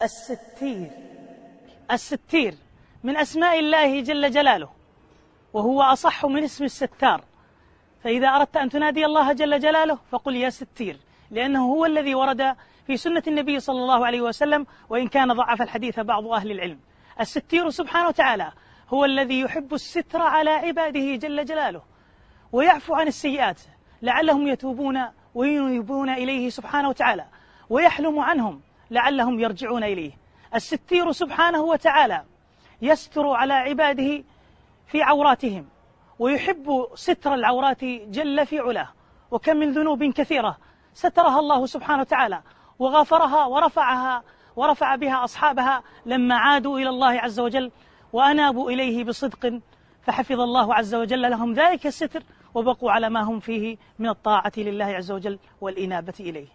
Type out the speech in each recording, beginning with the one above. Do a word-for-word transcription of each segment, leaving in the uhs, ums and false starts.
الستير. الستير من أسماء الله جل جلاله، وهو أصح من اسم الستار. فإذا أردت أن تنادي الله جل جلاله فقل يا ستير، لأنه هو الذي ورد في سنة النبي صلى الله عليه وسلم، وإن كان ضعف الحديث بعض أهل العلم. الستير سبحانه وتعالى هو الذي يحب الستر على عباده جل جلاله، ويعفو عن السيئات لعلهم يتوبون وينيبون إليه سبحانه وتعالى، ويحلم عنهم لعلهم يرجعون إليه. الستير سبحانه وتعالى يستر على عباده في عوراتهم، ويحب ستر العورات جل في علاه. وكم من ذنوب كثيرة سترها الله سبحانه وتعالى وغفرها ورفعها ورفع بها أصحابها لما عادوا إلى الله عز وجل وأنابوا إليه بصدق، فحفظ الله عز وجل لهم ذلك الستر وبقوا على ما هم فيه من الطاعة لله عز وجل والإنابة إليه.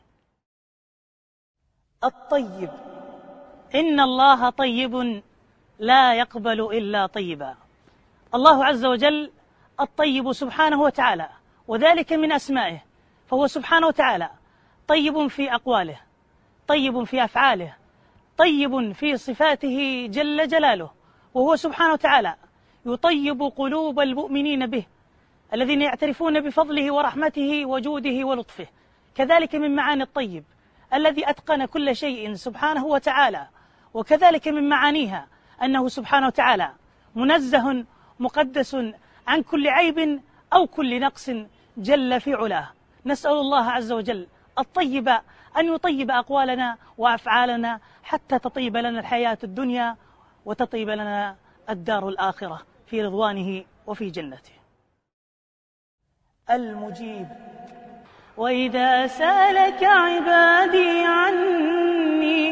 الطيب. إن الله طيب لا يقبل إلا طيبا. الله عز وجل الطيب سبحانه وتعالى، وذلك من أسمائه، فهو سبحانه وتعالى طيب في أقواله، طيب في أفعاله، طيب في صفاته جل جلاله. وهو سبحانه وتعالى يطيب قلوب المؤمنين به، الذين يعترفون بفضله ورحمته وجوده ولطفه. كذلك من معاني الطيب الذي أتقن كل شيء سبحانه وتعالى. وكذلك من معانيها أنه سبحانه وتعالى منزه مقدس عن كل عيب أو كل نقص جل في علاه. نسأل الله عز وجل الطيب أن يطيب أقوالنا وأفعالنا حتى تطيب لنا الحياة الدنيا وتطيب لنا الدار الآخرة في رضوانه وفي جنته. المجيب. وإذا سألك عبادي عني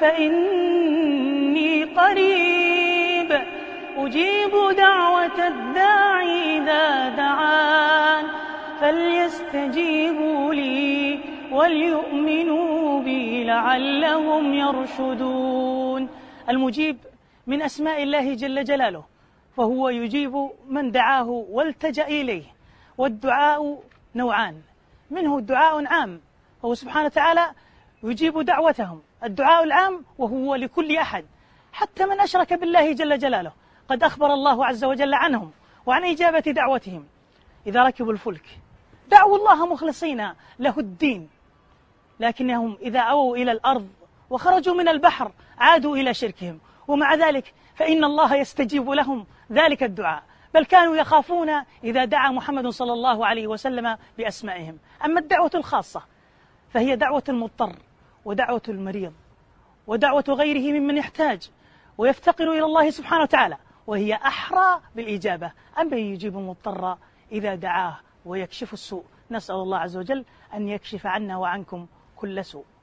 فإني قريب أجيب دعوة الداعي إذا دعان فليستجيبوا لي وليؤمنوا بي لعلهم يرشدون. المجيب من أسماء الله جل جلاله، فهو يجيب من دعاه والتجأ إليه. والدعاء نوعان، منه دعاء عام، فهو سبحانه وتعالى يجيب دعوتهم. الدعاء العام وهو لكل أحد، حتى من أشرك بالله جل جلاله قد أخبر الله عز وجل عنهم وعن إجابة دعوتهم. إذا ركبوا الفلك دعوا الله مخلصين له الدين، لكنهم إذا أووا إلى الأرض وخرجوا من البحر عادوا إلى شركهم، ومع ذلك فإن الله يستجيب لهم ذلك الدعاء، بل كانوا يخافون إذا دعا محمد صلى الله عليه وسلم بأسمائهم. أما الدعوة الخاصة فهي دعوة المضطر ودعوة المريض ودعوة غيره ممن يحتاج ويفتقر إلى الله سبحانه وتعالى، وهي أحرى بالإجابة. أما يجيب المضطر إذا دعاه ويكشف السوء. نسأل الله عز وجل أن يكشف عنا وعنكم كل سوء.